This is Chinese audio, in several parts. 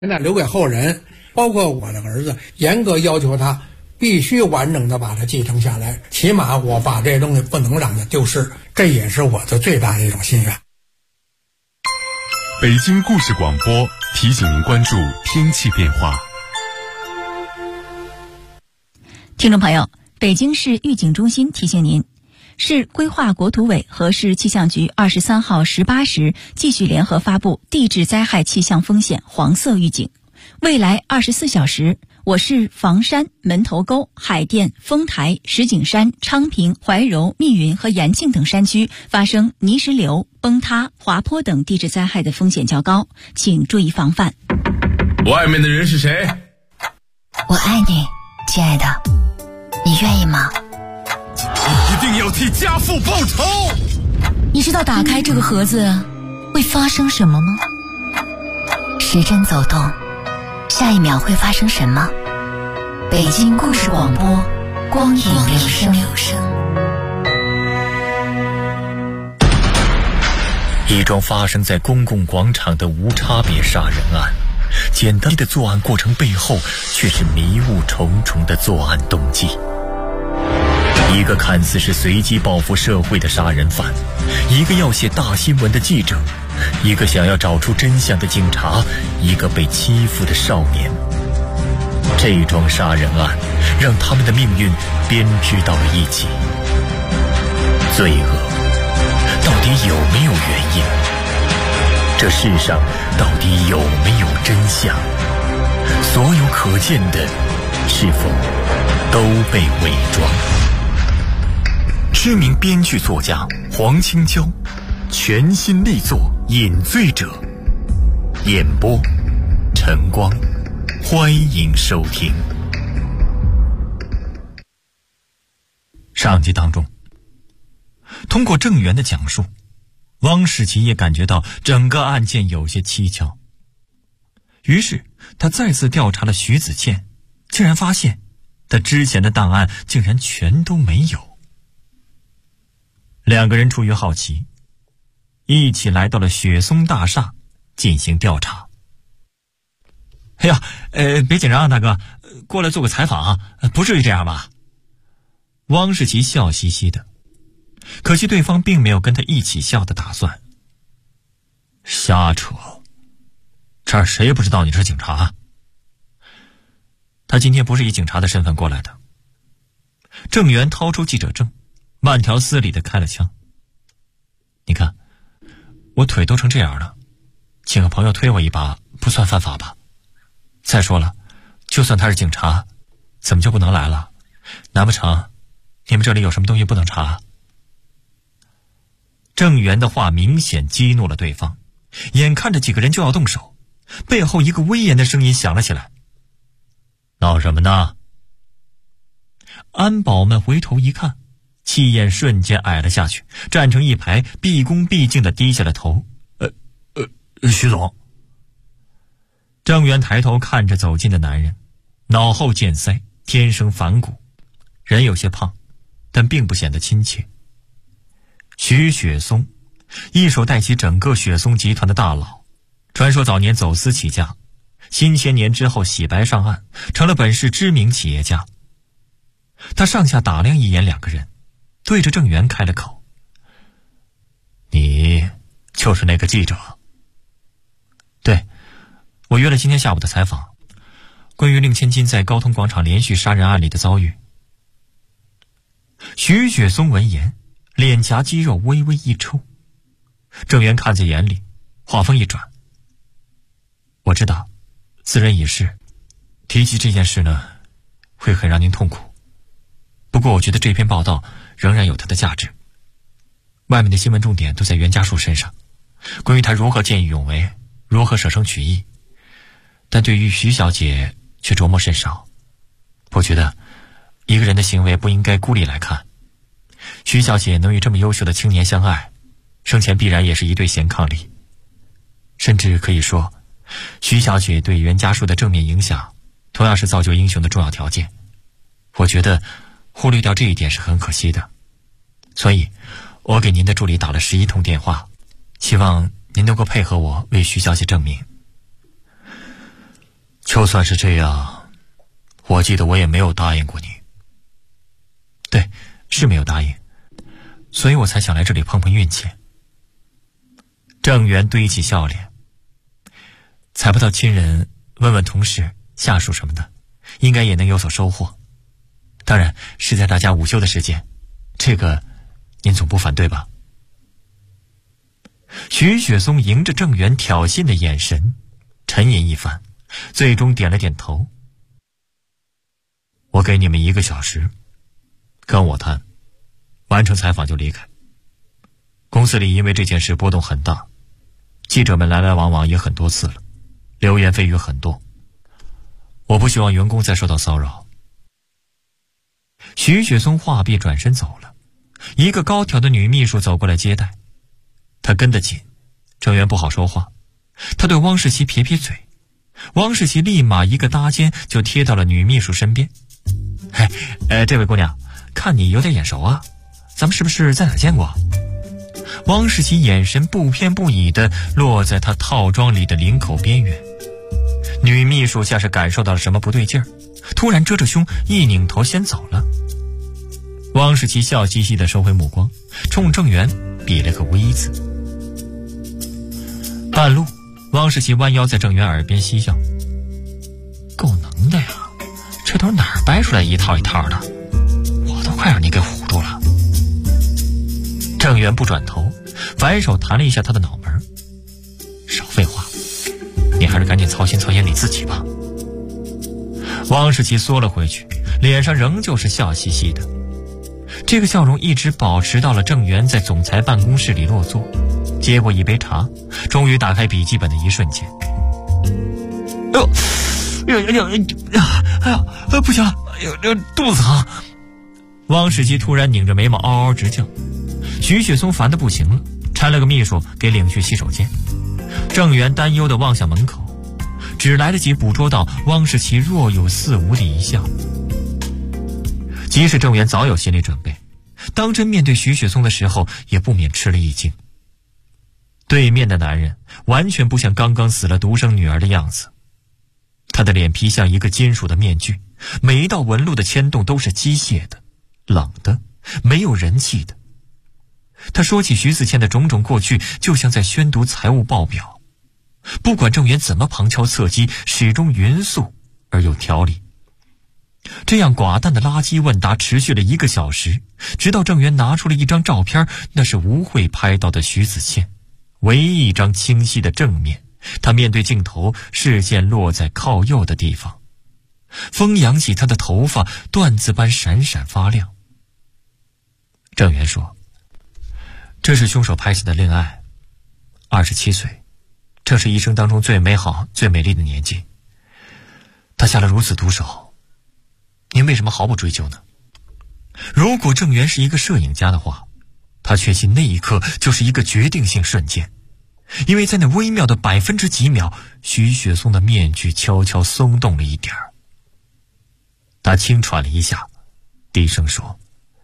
现在留给后人，包括我的儿子，严格要求他必须完整的把它继承下来，起码我把这东西不能让它丢失，这也是我的最大的一种心愿。 北京故事广播提醒您关注天气变化。 听众朋友，北京市预警中心提醒您，市规划国土委和市气象局23号18时继续联合发布地质灾害气象风险黄色预警。未来24小时，我市房山、门头沟、海淀、丰台、石景山、昌平、怀柔、密云和延庆等山区发生泥石流、崩塌、滑坡等地质灾害的风险较高，请注意防范。 外面的人是谁？ 我爱你，亲爱的，你愿意吗？ 你一定要替家父报仇！ 你知道打开这个盒子会发生什么吗？时针走动，下一秒会发生什么？北京故事广播，光影留声。 一桩发生在公共广场的无差别杀人案，简单的作案过程背后却是迷雾重重的作案动机。一个看似是随机报复社会的杀人犯，一个要写大新闻的记者，一个想要找出真相的警察，一个被欺负的少年。这桩杀人案让他们的命运编织到了一起。罪恶到底有没有原因？这世上到底有没有真相？所有可见的是否都被伪装？知名编剧作家黄清娇全新力作《饮醉者》，演播晨光，欢迎收听。上集当中，通过郑源的讲述，汪世奇也感觉到整个案件有些蹊跷。于是他再次调查了徐子倩，竟然发现他之前的档案竟然全都没有。两个人出于好奇，一起来到了雪松大厦进行调查。哎呀，别紧张啊，大哥，过来做个采访啊，不至于这样吧？汪世奇笑嘻嘻的，可惜对方并没有跟他一起笑的打算。瞎扯，这儿谁也不知道你是警察。他今天不是以警察的身份过来的。郑源掏出记者证，慢条斯理地开了枪。你看，我腿都成这样了，请个朋友推我一把不算犯法吧？再说了，就算他是警察，怎么就不能来了？难不成你们这里有什么东西不能查？郑源的话明显激怒了对方，眼看着几个人就要动手，背后一个威严的声音响了起来：闹什么呢？安保们回头一看，气焰瞬间矮了下去，站成一排，毕恭毕敬地低下了头。徐总。郑源抬头看着走近的男人，脑后见腮，天生反骨，人有些胖，但并不显得亲切。徐雪松，一手带起整个雪松集团的大佬，传说早年走私起家，新千年之后洗白上岸，成了本市知名企业家。他上下打量一眼两个人，对着郑源开了口：你就是那个记者？对，我约了今天下午的采访，关于令千金在高通广场连续杀人案里的遭遇。徐雪松闻言，脸颊肌肉微微一抽。郑源看在眼里，话锋一转：我知道，此人已逝，提起这件事呢，会很让您痛苦。不过我觉得这篇报道仍然有它的价值。外面的新闻重点都在袁家树身上，关于他如何见义勇为，如何舍生取义，但对于徐小姐却琢磨甚少。我觉得一个人的行为不应该孤立来看。徐小姐能与这么优秀的青年相爱，生前必然也是一对贤伉俪。甚至可以说，徐小姐对袁家树的正面影响，同样是造就英雄的重要条件。我觉得忽略掉这一点是很可惜的。所以我给您的助理打了11通电话，希望您能够配合我为徐小姐证明。 就算是这样，我记得我也没有答应过你。对，是没有答应，所以我才想来这里碰碰运气。郑源堆起笑脸，采不到亲人，问问同事、下属什么的，应该也能有所收获。当然是在大家午休的时间，这个您总不反对吧？徐雪松迎着郑源挑衅的眼神，沉吟一番，最终点了点头。我给你们1个小时，跟我谈，完成采访就离开。公司里因为这件事波动很大，记者们来来往往也很多次了，流言蜚语很多，我不希望员工再受到骚扰。徐雪松话毕转身走了，一个高挑的女秘书走过来接待，她跟得紧，郑源不好说话，她对汪世奇撇撇嘴，汪世奇立马一个搭肩就贴到了女秘书身边。这位姑娘，看你有点眼熟啊，咱们是不是在哪儿见过？汪世奇眼神不偏不倚地落在他套装里的领口边缘，女秘书像是感受到了什么不对劲儿，突然遮着胸一拧头先走了。汪世奇笑嘻嘻地收回目光，冲郑源比了个 V 字。半路，汪世奇弯腰在郑源耳边嬉笑：够能的呀，这都是哪儿掰出来一套一套的，我都快让你给唬住了。郑源不转头，反手弹了一下他的脑门：少废话，你还是赶紧操心操心你自己吧。汪世奇缩了回去，脸上仍旧是笑嘻嘻的，这个笑容一直保持到了郑源在总裁办公室里落座，接过一杯茶，终于打开笔记本的一瞬间。不行了，肚子疼。汪世奇突然拧着眉毛嗷嗷直叫，徐雪松烦得不行了，搀了个秘书给领去洗手间。郑源担忧地望向门口，只来得及捕捉到汪世奇若有似无的一笑。即使郑源早有心理准备，当真面对徐雪松的时候也不免吃了一惊。对面的男人完全不像刚刚死了独生女儿的样子，他的脸皮像一个金属的面具，每一道纹路的牵动都是机械的、冷的、没有人气的。他说起徐子谦的种种过去，就像在宣读财务报表，不管郑源怎么旁敲侧击，始终匀速而有条理。这样寡淡的垃圾问答持续了1个小时，直到郑源拿出了一张照片，那是吴慧拍到的徐子谦，唯一一张清晰的正面。他面对镜头，视线落在靠右的地方，风扬起他的头发，缎子般闪闪发亮。郑源说：这是凶手拍下的恋爱，27岁，正是一生当中最美好最美丽的年纪。他下了如此毒手，您为什么毫不追究呢？如果郑源是一个摄影家的话，他确信那一刻就是一个决定性瞬间，因为在那微妙的1%几秒，徐雪松的面具悄悄松动了一点儿。他轻喘了一下，低声说：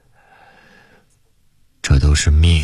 这都是命。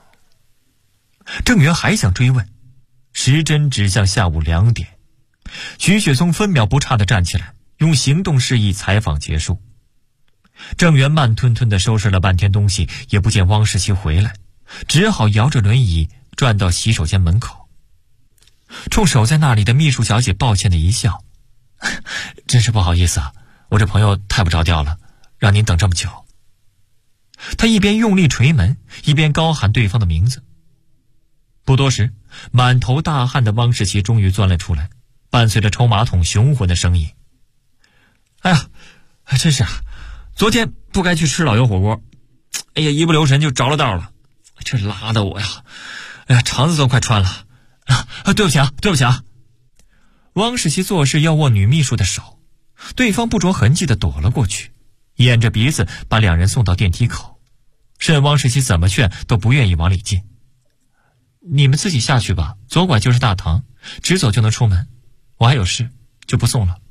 郑源还想追问，时针指向下午2点，徐雪松分秒不差地站起来，用行动示意采访结束。郑源慢吞吞地收拾了半天东西，也不见汪世奇回来，只好摇着轮椅转到洗手间门口，冲守在那里的秘书小姐抱歉的一笑：真是不好意思啊，我这朋友太不着调了，让您等这么久。他一边用力捶门，一边高喊对方的名字。不多时，满头大汗的汪世奇终于钻了出来，伴随着抽马桶雄浑的声音：哎呀，真是啊，昨天不该去吃老油火锅，哎呀，一不留神就着了道了，这拉的我呀，哎呀，肠子都快穿了对不起啊，对不起啊。汪世奇做事要握女秘书的手，对方不着痕迹地躲了过去，掩着鼻子把2人送到电梯口，任汪世奇怎么劝都不愿意往里进。你们自己下去吧，左拐就是大堂，直走就能出门，我还有事，就不送了。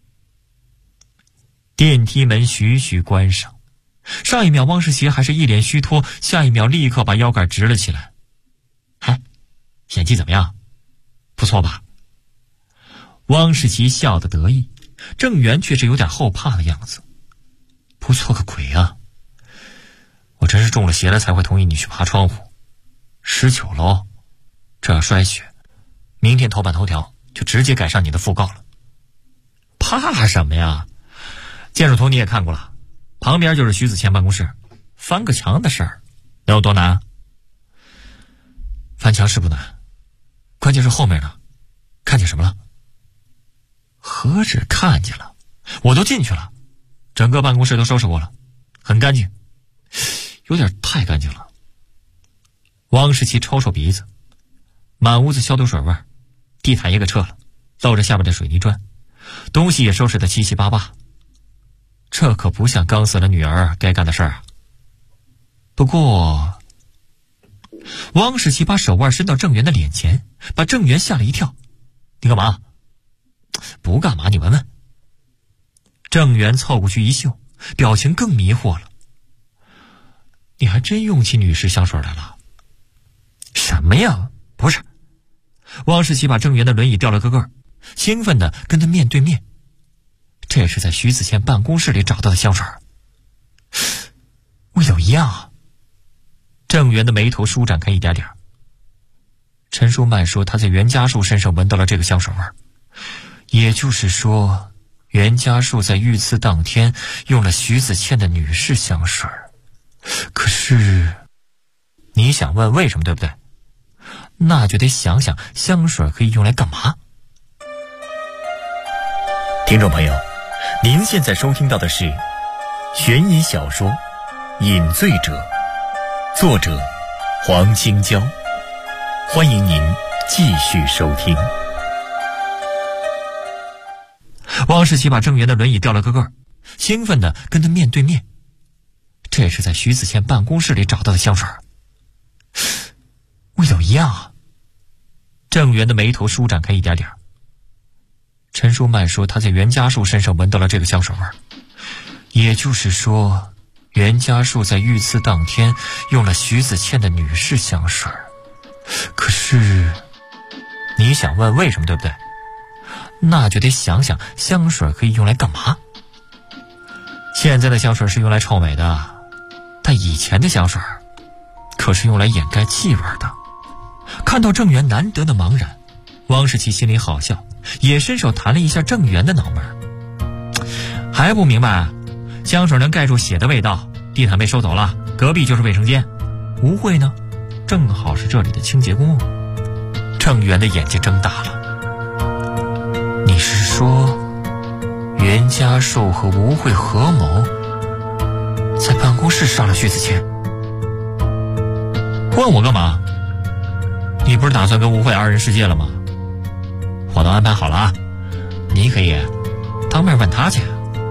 电梯门徐徐关上，上一秒汪世奇还是一脸虚脱，下一秒立刻把腰杆直了起来。演技怎么样？不错吧？ 汪世奇笑得得意，郑源却是有点后怕的样子。不错个鬼啊！我真是中了邪了才会同意你去爬窗户。19楼，这要摔血，明天头版头条就直接改上你的讣告了。怕什么呀？建筑图你也看过了，旁边就是徐子谦办公室，翻个墙的事儿能有多难？翻墙是不难，关键是后面呢，看见什么了？何止看见了，我都进去了，整个办公室都收拾过了，很干净，有点太干净了。汪世奇抽抽鼻子，满屋子消毒水味儿，地毯也给撤了，露着下边的水泥砖，东西也收拾得七七八八。这可不像刚死了女儿该干的事儿啊。不过汪世奇把手腕伸到郑源的脸前，把郑源吓了一跳。你干嘛？不干嘛，你闻闻。郑源凑过去一嗅，表情更迷惑了。你还真用起女士香水来了？什么呀？不是。汪世奇把郑源的轮椅调了个个，兴奋地跟他面对面。这是在徐子谦办公室里找到的香水，味道一样啊。郑源的眉头舒展开一点点。陈淑曼说他在袁家树身上闻到了这个香水味，也就是说袁家树在遇刺当天用了徐子谦的女士香水。可是你想问为什么，对不对？那就得想想香水可以用来干嘛。听众朋友，您现在收听到的是悬疑小说《饮醉者》，作者黄清娇，欢迎您继续收听。汪世奇把郑源的轮椅调了个个，兴奋地跟他面对面。这是在徐子谦办公室里找到的香水，味道一样啊。郑源的眉头舒展开一点点。陈淑曼说他在袁家树身上闻到了这个香水味，也就是说袁家树在遇刺当天用了徐子谦的女士香水。可是你想问为什么，对不对？那就得想想香水可以用来干嘛。现在的香水是用来臭美的，但以前的香水可是用来掩盖气味的。看到郑源难得的茫然，汪世奇心里好笑，也伸手弹了一下郑源的脑门。还不明白？香水能盖住血的味道，地毯被收走了，隔壁就是卫生间，吴慧呢正好是这里的清洁工。郑源的眼睛睁大了。你是说袁家树和吴慧合谋在办公室杀了徐子谦？问我干嘛？你不是打算跟吴慧二人世界了吗？我都安排好了啊，你可以当面问他去。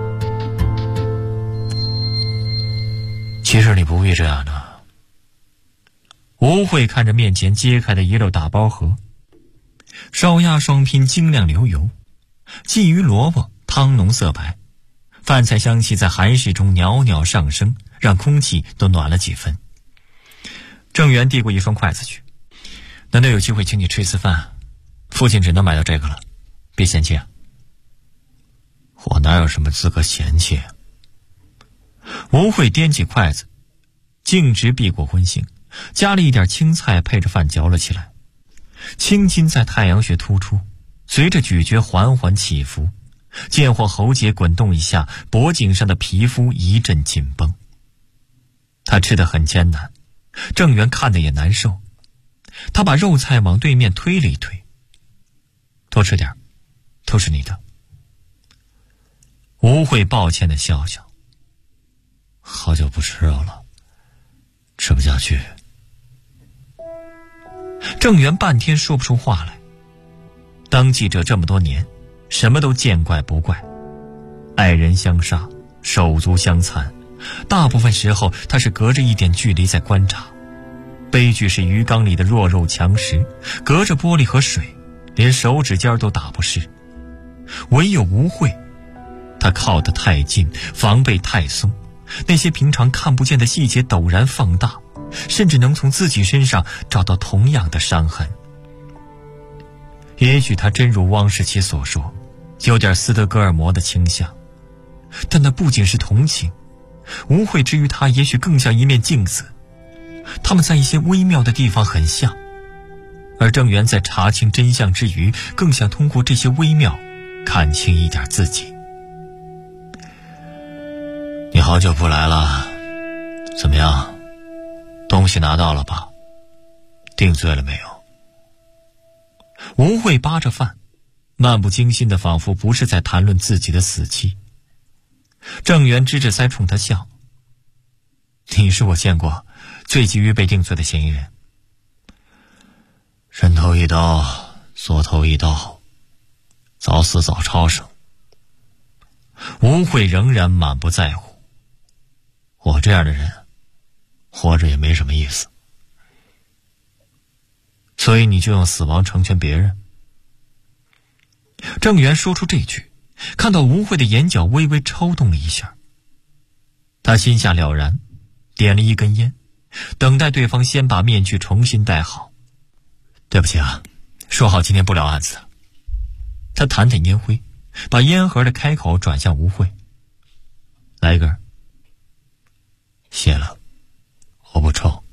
其实你不必这样的。吴慧看着面前揭开的一摞打包盒，烧鸭双拼精亮流油，鲫鱼萝卜汤浓色白，饭菜香气在寒食中袅袅上升，让空气都暖了几分。郑源递过一双筷子去，难得有机会请你吃一次饭，父亲只能买到这个了，别嫌弃啊。我哪有什么资格嫌弃啊？吴慧掂起筷子，径直避过荤腥，加了一点青菜配着饭嚼了起来。青筋在太阳穴突出，随着咀嚼缓缓起伏，见或喉结滚动一下，脖颈上的皮肤一阵紧绷。他吃得很艰难，郑源看得也难受。他把肉菜往对面推了一推，多吃点，都是你的。吴慧抱歉地笑笑，好久不吃肉了，吃不下去。郑源半天说不出话来。当记者这么多年，什么都见怪不怪，爱人相杀，手足相残，大部分时候他是隔着一点距离在观察。悲剧是鱼缸里的弱肉强食，隔着玻璃和水，连手指尖都打不湿。唯有吴慧，他靠得太近，防备太松，那些平常看不见的细节陡然放大，甚至能从自己身上找到同样的伤痕。 也许他真如汪世奇所说，有点斯德哥尔摩的倾向，但那不仅是同情，吴慧之于他也许更像一面镜子，他们在一些微妙的地方很像，而郑源在查清真相之余，更想通过这些微妙看清一点自己。你好久不来了，怎么样？东西拿到了吧？定罪了没有？吴慧扒着饭，漫不经心的，仿佛不是在谈论自己的死期。郑源支着腮冲他笑：你是我见过最急于被定罪的嫌疑人。人头一刀，缩头一刀，早死早超生。吴慧仍然满不在乎。我这样的人活着也没什么意思，所以你就用死亡成全别人。郑源说出这句，看到吴慧的眼角微微抽动了一下，他心下了然，点了一根烟，等待对方先把面具重新戴好。对不起啊，说好今天不聊案子。他弹弹烟灰，把烟盒的开口转向吴慧。来一根。谢了，我不抽。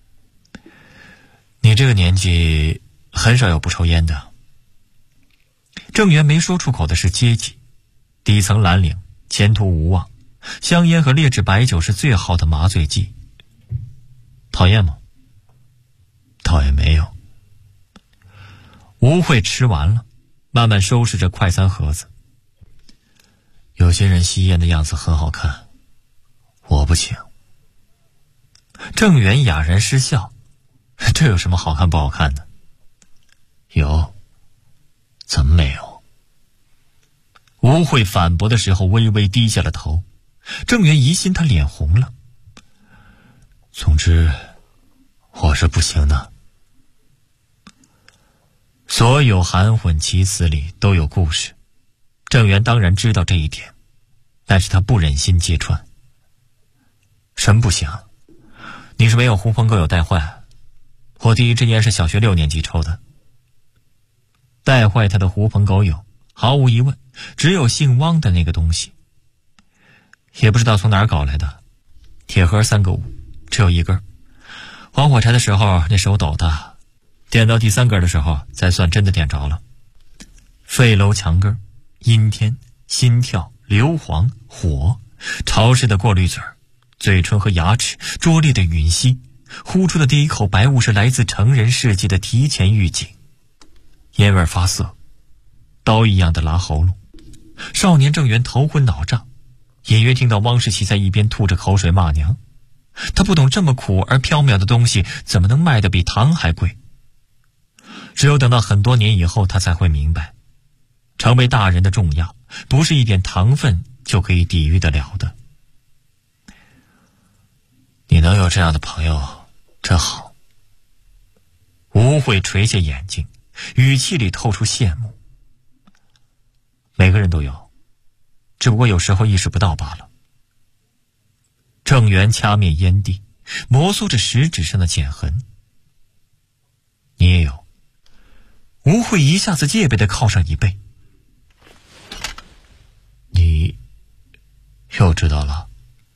你这个年纪很少有不抽烟的。郑源没说出口的是阶级，底层蓝领，前途无望，香烟和劣质白酒是最好的麻醉剂。讨厌吗？倒也没有。吴慧吃完了，慢慢收拾着快餐盒子。有些人吸烟的样子很好看，我不行。郑源哑然失笑，这有什么好看不好看的？有，怎么没有？吴慧反驳的时候微微低下了头，郑源疑心他脸红了。总之，我是不行的。所有含混其词里都有故事，郑源当然知道这一点，但是他不忍心揭穿。什么不行？你是没有狐朋狗友带坏，我第一支烟是小学6年级抽的。带坏他的狐朋狗友，毫无疑问，只有姓汪的那个东西。也不知道从哪儿搞来的，铁盒3个5，只有1根。划火柴的时候那手抖的，点到第3根的时候才算真的点着了。废楼墙根、阴天、心跳、硫磺、火，潮湿的过滤嘴，嘴唇和牙齿，拙劣的吮吸，呼出的第一口白雾是来自成人世界的提前预警。烟味发涩，刀一样的拉喉咙。少年郑源头昏脑胀，隐约听到汪世奇在一边吐着口水骂娘。他不懂这么苦而缥缈的东西怎么能卖得比糖还贵。只有等到很多年以后，他才会明白，成为大人的重要不是一点糖分就可以抵御得了的。你能有这样的朋友真好。吴慧垂下眼睛，语气里透出羡慕。每个人都有，只不过有时候意识不到罢了。郑源掐灭烟蒂，摩挲着食指上的茧痕。你也有。吴慧一下子戒备地靠上椅背。你又知道了？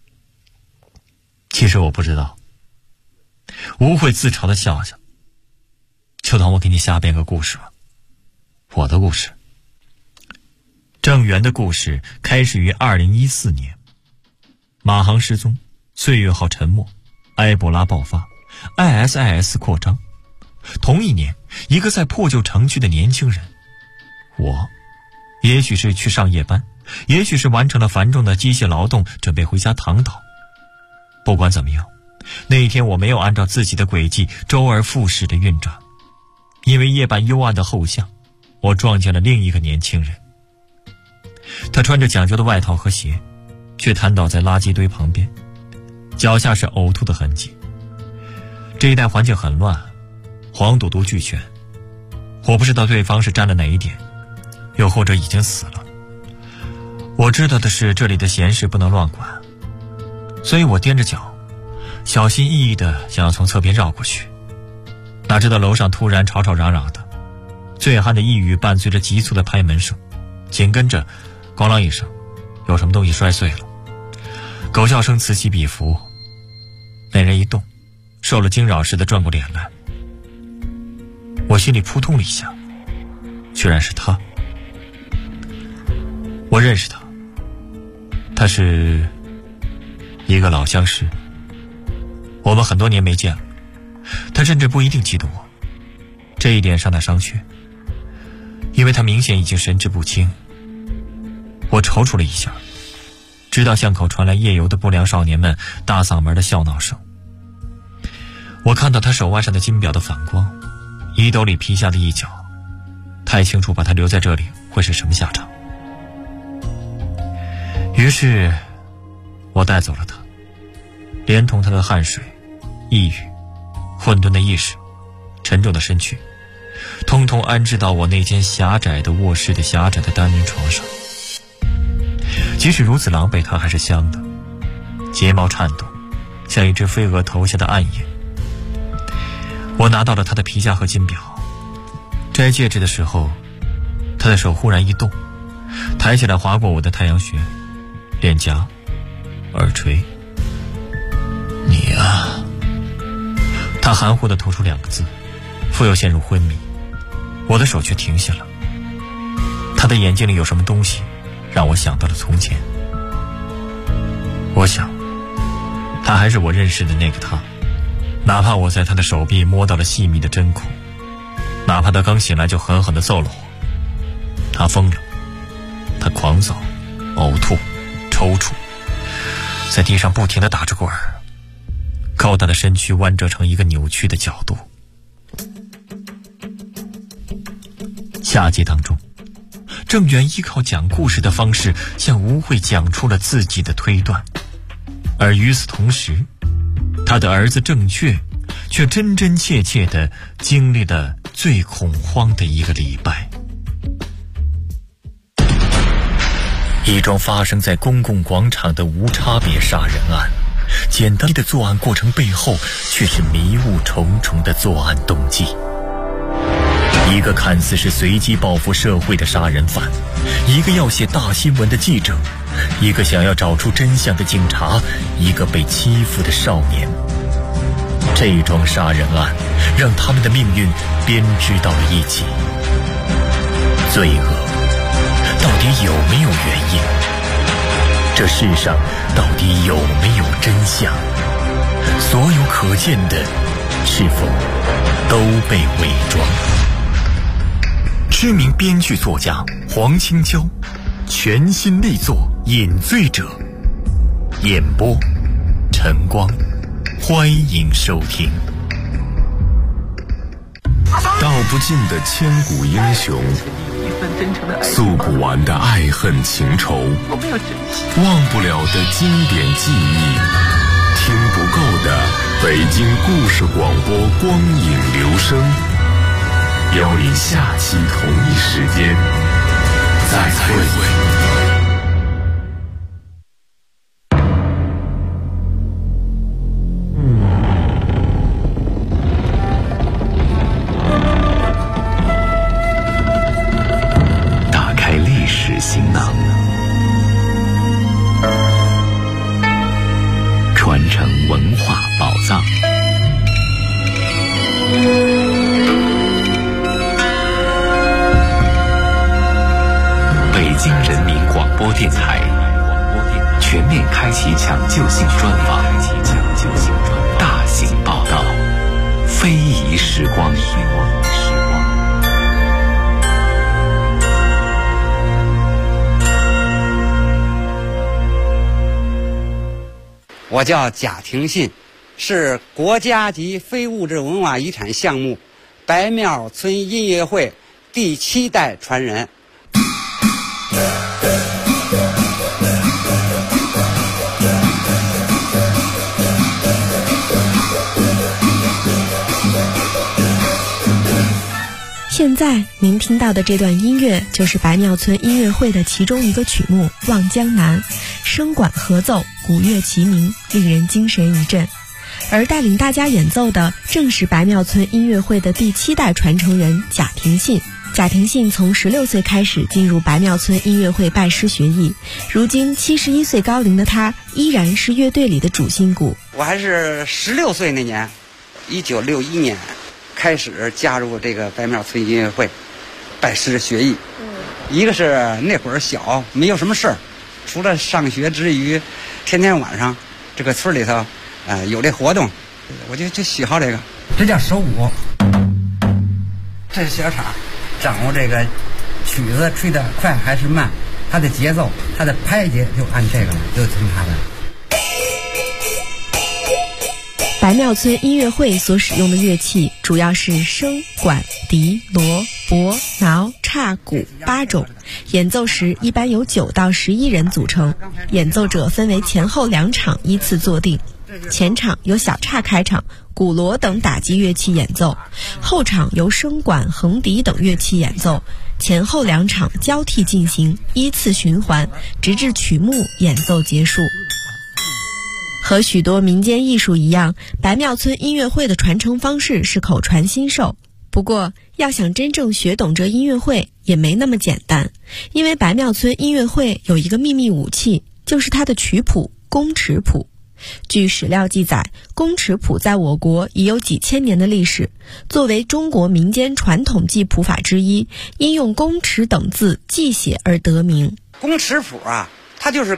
其实我不知道。吴慧自嘲地笑笑，就当我给你瞎编个故事吧。我的故事。郑源的故事开始于2014年，马航失踪，岁月号沉没，埃博拉爆发， ISIS 扩张。同一年，一个在破旧城区的年轻人，我，也许是去上夜班，也许是完成了繁重的机械劳动，准备回家躺倒。不管怎么样，那一天我没有按照自己的轨迹周而复始地运转，因为夜半幽暗的后巷，我撞见了另一个年轻人。他穿着讲究的外套和鞋，却瘫倒在垃圾堆旁边，脚下是呕吐的痕迹。这一带环境很乱，黄赌毒俱全。我不知道对方是沾了哪一点，又或者已经死了。我知道的是这里的闲事不能乱管，所以我踮着脚，小心翼翼地想要从侧边绕过去。哪知道楼上突然吵吵嚷嚷的， 醉汉的一语伴随着急促的拍门声，紧跟着咣啷一声，有什么东西摔碎了。狗叫声此起彼伏，那人一动，受了惊扰似的转过脸来。我心里扑通了一下，居然是他。我认识他，他是一个老相识，我们很多年没见了。他甚至不一定记得我，这一点上他商榷，因为他明显已经神志不清。我踌躇了一下，直到巷口传来夜游的不良少年们大嗓门的笑闹声。我看到他手腕上的金表的反光，衣兜里皮下的一角，太清楚把他留在这里会是什么下场。于是我带走了他，连同他的汗水、抑郁、混沌的意识、沉重的身躯，通通安置到我那间狭窄的卧室的狭窄的单人床上。即使如此狼狈，他还是香的，睫毛颤动，像一只飞蛾投下的暗影。我拿到了他的皮夹和金表，摘戒指的时候，他的手忽然一动，抬起来划过我的太阳穴、脸颊、耳垂。你啊，他含糊地吐出2个字，复又陷入昏迷。我的手却停下了。他的眼睛里有什么东西让我想到了从前。我想他还是我认识的那个他，哪怕我在他的手臂摸到了细密的针孔，哪怕他刚醒来就狠狠地揍了我。他疯了，他狂躁、呕吐、抽搐，在地上不停地打着滚儿，高大的身躯弯折成一个扭曲的角度。下集当中，郑源依靠讲故事的方式向吴慧讲出了自己的推断，而与此同时，他的儿子郑确却真真切切地经历了最恐慌的一个礼拜。一桩发生在公共广场的无差别杀人案，简单的作案过程背后却是迷雾重重的作案动机。一个看似是随机报复社会的杀人犯，一个要写大新闻的记者，一个想要找出真相的警察，一个被欺负的少年。这桩杀人案让他们的命运编织到了一起。罪恶到底有没有原因？这世上到底有没有真相？所有可见的是否都被伪装？知名编剧作家黄清娇全新力作《饮醉者》，演播晨光，欢迎收听。 道不尽的千古英雄，诉不完的爱恨情仇，忘不了的经典记忆，听不够的北京故事广播光影留声。邀您下期同一时间再会。行囊，传承文化宝藏。北京人民广播电台全面开启抢救性专访，大型报道，非遗时光。 我叫贾廷信，是国家级非物质文化遗产项目白庙村音乐会第7代传人。 现在您听到的这段音乐就是白庙村音乐会的其中一个曲目《望江南》，声管合奏，鼓乐齐鸣，令人精神一振。而带领大家演奏的正是白庙村音乐会的第7代传承人贾廷信。 贾庭信从16岁开始进入白庙村音乐会拜师学艺，如今71岁高龄的他依然是乐队里的主心骨。 我还是16岁那年，1961年开始加入这个白庙村音乐会，拜师学艺。一个是那会儿小，没有什么事儿，除了上学之余，天天晚上这个村里头有这活动，我就喜好这个。这叫手鼓，这是小叉，掌握这个曲子吹得快还是慢，它的节奏，它的拍节就按这个了，就听它的。 白庙村音乐会所使用的乐器主要是笙、管、笛、锣、钹、挠、叉、鼓8种，演奏时一般由9到11人组成，演奏者分为前后2场依次坐定。前场由小叉开场，鼓锣等打击乐器演奏，后场由笙管、横笛等乐器演奏，前后2场交替进行，依次循环，直至曲目演奏结束。和许多民间艺术一样，白庙村音乐会的传承方式是口传心授。不过，要想真正学懂这音乐会也没那么简单，因为白庙村音乐会有一个秘密武器，就是它的曲谱宫尺谱。据史料记载，宫尺谱在我国已有几千年的历史，作为中国民间传统记谱法之一，因用宫尺等字记写而得名。 宫尺谱啊，它就是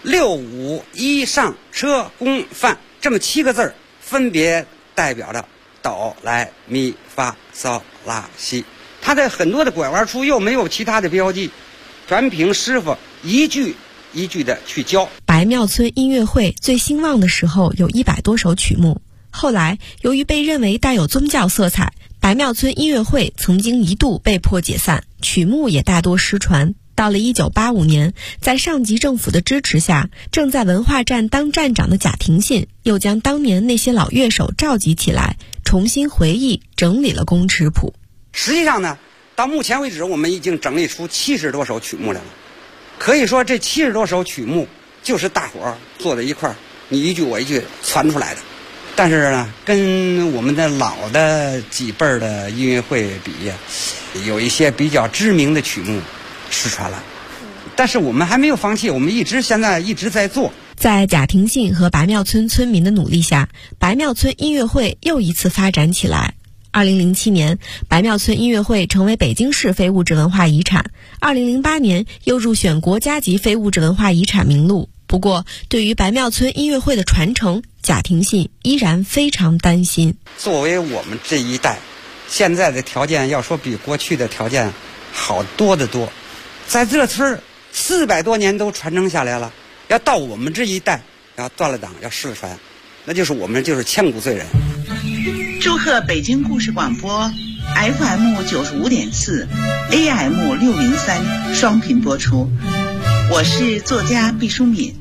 6、5、1上车宫范这么7个字，分别代表着哆来咪发嗦拉西。它的很多的拐弯处又没有其他的标记，全凭师傅一句一句的去教。 白庙村音乐会最兴旺的时候有100多首曲目，后来由于被认为带有宗教色彩，白庙村音乐会曾经一度被迫解散，曲目也大多失传。到了1985年，在上级政府的支持下，正在文化站当站长的贾庭信又将当年那些老乐手召集起来，重新回忆整理了宫尺谱。 实际上呢，到目前为止我们已经整理出70多首曲目来了，可以说这70多首曲目就是大伙儿坐在一块儿，你一句我一句传出来的。但是呢，跟我们的老的几辈儿的音乐会比，有一些比较知名的曲目失传了，但是我们还没有放弃，我们现在一直在做。 在贾庭信和白庙村村民的努力下，白庙村音乐会又一次发展起来。2007年，白庙村音乐会成为北京市非物质文化遗产，2008年又入选国家级非物质文化遗产名录。不过，对于白庙村音乐会的传承，贾庭信依然非常担心。 作为我们这一代，现在的条件要说比过去的条件好多得多，在这村400多年都传承下来了，要到我们这一代要断了档要失传，那就是我们就是千古罪人。 祝贺北京故事广播 FM 95.4 AM 603双频播出，我是作家毕淑敏。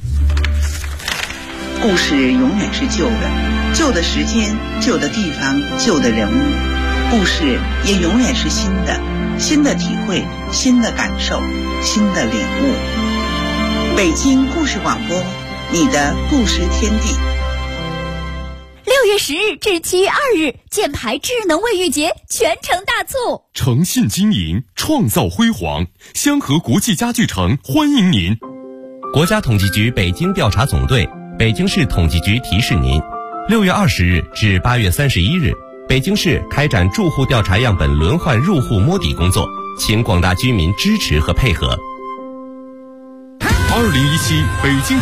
故事永远是旧的，旧的时间，旧的地方，旧的人物，故事也永远是新的，新的体会，新的感受，新的领悟。北京故事广播，你的故事天地。 6月10日至7月2日，箭牌智能卫浴节全城大促， 诚信经营，创造辉煌，香河国际家具城欢迎您。 国家统计局北京调查总队、北京市统计局提示您：6月20日至8月31日，北京市开展住户调查样本轮换入户摸底工作，请广大居民支持和配合。 2017北京